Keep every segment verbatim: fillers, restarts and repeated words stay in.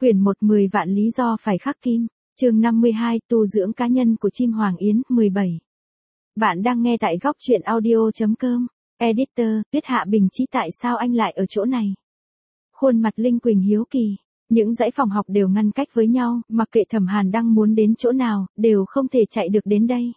Quyển một mười vạn lý do phải khắc kim, chương năm mươi hai, tu dưỡng cá nhân của chim Hoàng Yến, mười bảy. Bạn đang nghe tại góc truyện audio.com, editor, Tuyết Hạ Bình Chi. Tại sao anh lại ở chỗ này? Khuôn mặt Linh Quỳnh hiếu kỳ, những dãy phòng học đều ngăn cách với nhau, mặc kệ Thẩm Hàn Đăng muốn đến chỗ nào, đều không thể chạy được đến đây.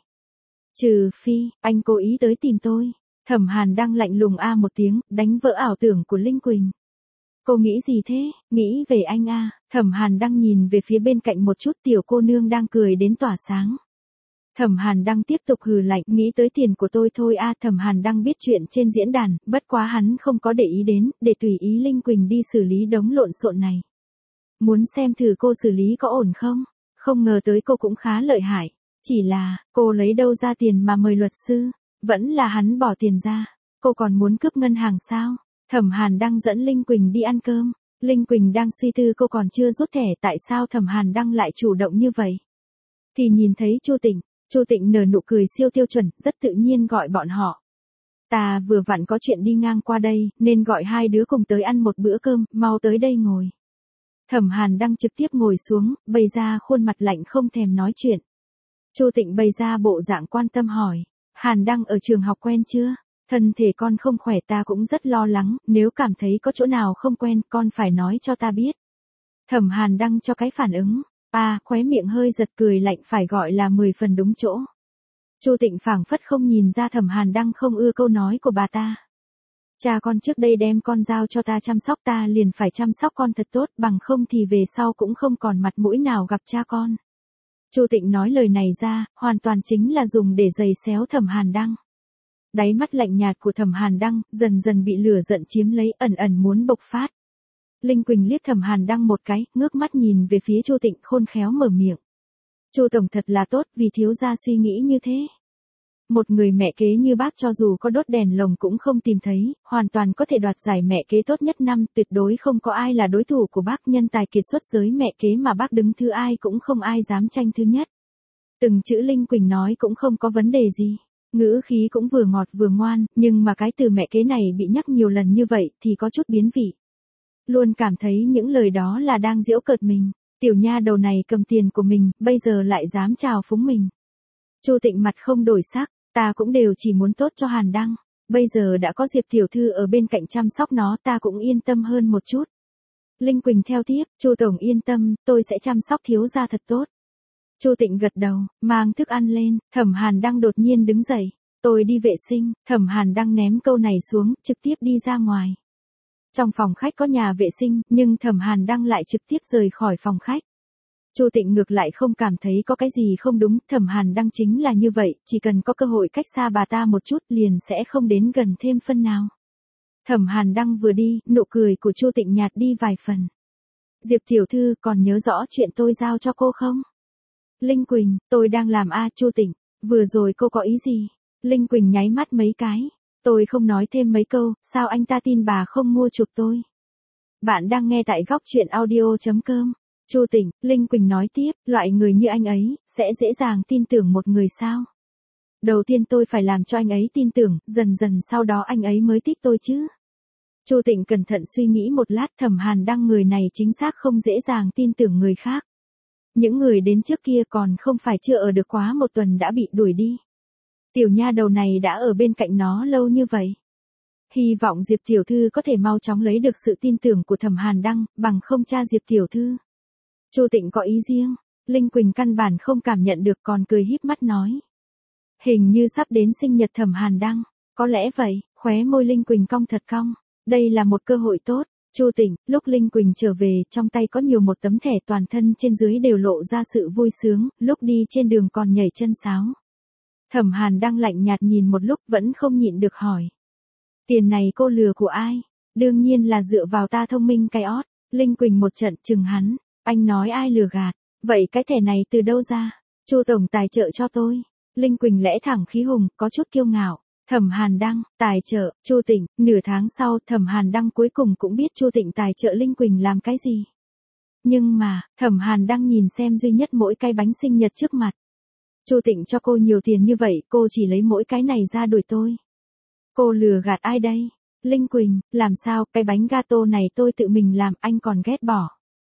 Trừ phi, anh cố ý tới tìm tôi. Thẩm Hàn Đăng lạnh lùng a một tiếng, đánh vỡ ảo tưởng của Linh Quỳnh. Cô nghĩ gì thế? Nghĩ về anh a. Thẩm Hàn Đăng nhìn về phía bên cạnh một chút, tiểu cô nương đang cười đến tỏa sáng. Thẩm Hàn Đăng tiếp tục hừ lạnh, nghĩ tới tiền của tôi thôi a. Thẩm Hàn Đăng biết chuyện trên diễn đàn, bất quá hắn không có để ý đến, để tùy ý Linh Quỳnh đi xử lý đống lộn xộn này. Muốn xem thử cô xử lý có ổn không? Không ngờ tới cô cũng khá lợi hại. Chỉ là, cô lấy đâu ra tiền mà mời luật sư? Vẫn là hắn bỏ tiền ra. Cô còn muốn cướp ngân hàng sao? Thẩm Hàn Đăng dẫn Linh Quỳnh đi ăn cơm. Linh Quỳnh đang suy tư cô còn chưa rút thẻ, tại sao Thẩm Hàn Đăng lại chủ động như vậy. Thì nhìn thấy Chu Tịnh, Chu Tịnh nở nụ cười siêu tiêu chuẩn, rất tự nhiên gọi bọn họ. Ta vừa vặn có chuyện đi ngang qua đây, nên gọi hai đứa cùng tới ăn một bữa cơm, mau tới đây ngồi. Thẩm Hàn Đăng trực tiếp ngồi xuống, bày ra khuôn mặt lạnh không thèm nói chuyện. Chu Tịnh bày ra bộ dạng quan tâm hỏi, Hàn Đăng ở trường học quen chưa? Thân thể con không khỏe, ta cũng rất lo lắng, nếu cảm thấy có chỗ nào không quen, con phải nói cho ta biết. Thẩm Hàn Đăng cho cái phản ứng, à, khóe miệng hơi giật cười lạnh, phải gọi là mười phần đúng chỗ. Chu Tịnh phảng phất không nhìn ra Thẩm Hàn Đăng không ưa câu nói của bà ta. Cha con trước đây đem con giao cho ta chăm sóc, ta liền phải chăm sóc con thật tốt, bằng không thì về sau cũng không còn mặt mũi nào gặp cha con. Chu Tịnh nói lời này ra, hoàn toàn chính là dùng để giày xéo Thẩm Hàn Đăng. Đáy mắt lạnh nhạt của Thẩm Hàn Đăng dần dần bị lửa giận chiếm lấy, ẩn ẩn muốn bộc phát. Linh Quỳnh liếc Thẩm Hàn Đăng một cái, ngước mắt nhìn về phía Chu Tịnh, khôn khéo mở miệng. Chu tổng thật là tốt, vì thiếu gia suy nghĩ như thế. Một người mẹ kế như bác cho dù có đốt đèn lồng cũng không tìm thấy, hoàn toàn có thể đoạt giải mẹ kế tốt nhất năm, tuyệt đối không có ai là đối thủ của bác, nhân tài kiệt xuất giới mẹ kế mà bác đứng thứ ai cũng không ai dám tranh thứ nhất. Từng chữ Linh Quỳnh nói cũng không có vấn đề gì. Ngữ khí cũng vừa ngọt vừa ngoan, nhưng mà cái từ mẹ kế này bị nhắc nhiều lần như vậy thì có chút biến vị. Luôn cảm thấy những lời đó là đang giễu cợt mình. Tiểu nha đầu này cầm tiền của mình, bây giờ lại dám chào phúng mình. Chu Tịnh mặt không đổi sắc, ta cũng đều chỉ muốn tốt cho Hàn Đăng. Bây giờ đã có Diệp tiểu thư ở bên cạnh chăm sóc nó, ta cũng yên tâm hơn một chút. Linh Quỳnh theo tiếp, Chu tổng yên tâm, tôi sẽ chăm sóc thiếu gia thật tốt. Chu Tịnh gật đầu, mang thức ăn lên. Thẩm Hàn Đăng đột nhiên đứng dậy, tôi đi vệ sinh. Thẩm Hàn Đăng ném câu này xuống, trực tiếp đi ra ngoài. Trong phòng khách có nhà vệ sinh, nhưng Thẩm Hàn Đăng lại trực tiếp rời khỏi phòng khách. Chu Tịnh ngược lại không cảm thấy có cái gì không đúng, Thẩm Hàn Đăng chính là như vậy, chỉ cần có cơ hội cách xa bà ta một chút liền sẽ không đến gần thêm phân nào. Thẩm Hàn Đăng vừa đi, nụ cười của Chu Tịnh nhạt đi vài phần. Diệp tiểu thư còn nhớ rõ chuyện tôi giao cho cô không? Linh Quỳnh, tôi đang làm a. Chu Tịnh, vừa rồi cô có ý gì? Linh Quỳnh nháy mắt mấy cái. Tôi không nói thêm mấy câu, sao anh ta tin bà không mua chuộc tôi? Bạn đang nghe tại góc truyện audio.com. Chu Tịnh, Linh Quỳnh nói tiếp, loại người như anh ấy, sẽ dễ dàng tin tưởng một người sao? Đầu tiên tôi phải làm cho anh ấy tin tưởng, dần dần sau đó anh ấy mới thích tôi chứ. Chu Tịnh cẩn thận suy nghĩ một lát, Thẩm Hàn Đăng người này chính xác không dễ dàng tin tưởng người khác. Những người đến trước kia còn không phải chưa ở được quá một tuần đã bị đuổi đi. Tiểu nha đầu này đã ở bên cạnh nó lâu như vậy. Hy vọng Diệp tiểu thư có thể mau chóng lấy được sự tin tưởng của Thẩm Hàn Đăng, bằng không cha Diệp tiểu thư. Chu Tịnh có ý riêng, Linh Quỳnh căn bản không cảm nhận được, còn cười híp mắt nói. Hình như sắp đến sinh nhật Thẩm Hàn Đăng, có lẽ vậy. Khóe môi Linh Quỳnh cong thật cong, đây là một cơ hội tốt. Chu Tịnh, lúc Linh Quỳnh trở về, trong tay có nhiều một tấm thẻ, toàn thân trên dưới đều lộ ra sự vui sướng, lúc đi trên đường còn nhảy chân sáo. Thẩm Hàn Đăng lạnh nhạt nhìn một lúc vẫn không nhịn được hỏi. Tiền này cô lừa của ai? Đương nhiên là dựa vào ta thông minh cái ót. Linh Quỳnh một trận chừng hắn, anh nói ai lừa gạt, vậy cái thẻ này từ đâu ra? Chu tổng tài trợ cho tôi. Linh Quỳnh lẽ thẳng khí hùng, có chút kiêu ngạo. Thẩm Hàn Đăng, tài trợ, Chu Tịnh, nửa tháng sau, Thẩm Hàn Đăng cuối cùng cũng biết Chu Tịnh tài trợ Linh Quỳnh làm cái gì. Nhưng mà, Thẩm Hàn Đăng nhìn xem duy nhất mỗi cái bánh sinh nhật trước mặt. Chu Tịnh cho cô nhiều tiền như vậy, cô chỉ lấy mỗi cái này ra đuổi tôi. Cô lừa gạt ai đây? Linh Quỳnh, làm sao, cái bánh gato này tôi tự mình làm, anh còn ghét bỏ.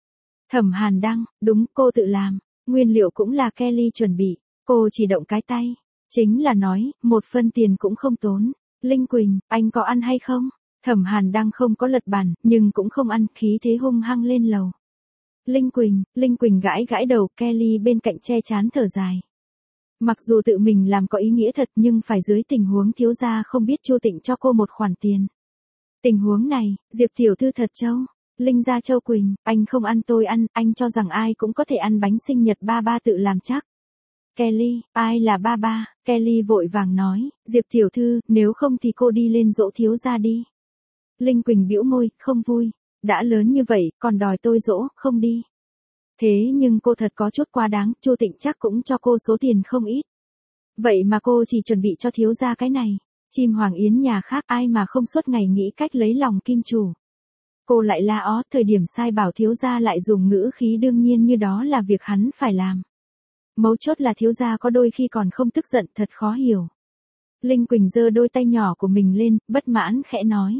Thẩm Hàn Đăng, đúng, cô tự làm, nguyên liệu cũng là Kelly chuẩn bị, cô chỉ động cái tay. Chính là nói, một phân tiền cũng không tốn. Linh Quỳnh, anh có ăn hay không? Thẩm Hàn Đăng không có lật bàn, nhưng cũng không ăn, khí thế hung hăng lên lầu. Linh Quỳnh, Linh Quỳnh gãi gãi đầu, Kelly bên cạnh che chán thở dài. Mặc dù tự mình làm có ý nghĩa thật nhưng phải dưới tình huống thiếu gia không biết Chu Tịnh cho cô một khoản tiền. Tình huống này, Diệp tiểu thư thật trâu. Linh gia Châu Quỳnh, anh không ăn tôi ăn, anh cho rằng ai cũng có thể ăn bánh sinh nhật ba ba tự làm chắc. Kelly, ai là ba ba? Kelly vội vàng nói, Diệp tiểu thư, nếu không thì cô đi lên dỗ thiếu gia đi. Linh Quỳnh bĩu môi, không vui. Đã lớn như vậy, còn đòi tôi dỗ, không đi. Thế nhưng cô thật có chút quá đáng, Chu Tịnh chắc cũng cho cô số tiền không ít. Vậy mà cô chỉ chuẩn bị cho thiếu gia cái này. Chim Hoàng Yến nhà khác ai mà không suốt ngày nghĩ cách lấy lòng kim chủ. Cô lại la ó, thời điểm sai bảo thiếu gia lại dùng ngữ khí đương nhiên như đó là việc hắn phải làm. Mấu chốt là thiếu gia có đôi khi còn không tức giận, thật khó hiểu. Linh Quỳnh giơ đôi tay nhỏ của mình lên, bất mãn khẽ nói.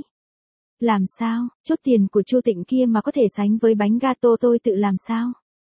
Làm sao, chút tiền của Chu Tịnh kia mà có thể sánh với bánh gato tôi tự làm sao?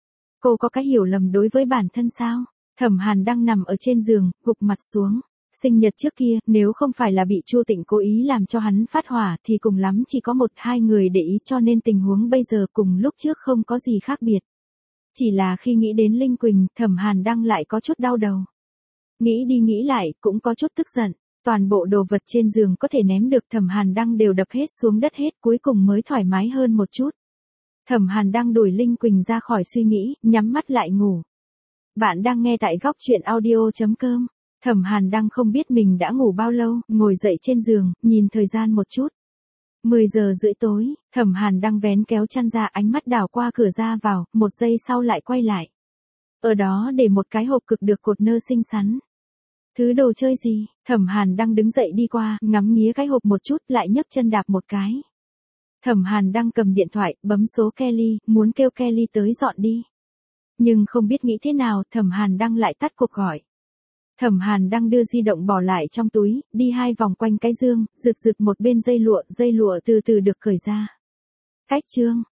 Cô có cái hiểu lầm đối với bản thân sao? Thẩm Hàn đang nằm ở trên giường, gục mặt xuống. Sinh nhật trước kia, nếu không phải là bị Chu Tịnh cố ý làm cho hắn phát hỏa thì cùng lắm chỉ có một hai người để ý, cho nên tình huống bây giờ cùng lúc trước không có gì khác biệt. Chỉ là khi nghĩ đến Linh Quỳnh, Thẩm Hàn Đăng lại có chút đau đầu. Nghĩ đi nghĩ lại, cũng có chút tức giận. Toàn bộ đồ vật trên giường có thể ném được Thẩm Hàn Đăng đều đập hết xuống đất hết, cuối cùng mới thoải mái hơn một chút. Thẩm Hàn Đăng đuổi Linh Quỳnh ra khỏi suy nghĩ, nhắm mắt lại ngủ. Bạn đang nghe tại góc truyện audio chấm com. Thẩm Hàn Đăng không biết mình đã ngủ bao lâu, ngồi dậy trên giường, nhìn thời gian một chút. mười giờ rưỡi tối, Thẩm Hàn Đăng vén kéo chăn ra, ánh mắt đảo qua cửa ra vào, một giây sau lại quay lại. Ở đó để một cái hộp cực được cột nơ xinh xắn. Thứ đồ chơi gì? Thẩm Hàn Đăng đứng dậy đi qua, ngắm nghía cái hộp một chút, lại nhấc chân đạp một cái. Thẩm Hàn Đăng cầm điện thoại, bấm số Kelly, muốn kêu Kelly tới dọn đi. Nhưng không biết nghĩ thế nào, Thẩm Hàn Đăng lại tắt cuộc gọi. Thẩm Hàn Đăng đưa di động bỏ lại trong túi, đi hai vòng quanh cái giường, rực rực một bên dây lụa, dây lụa từ từ được cởi ra. Cách chương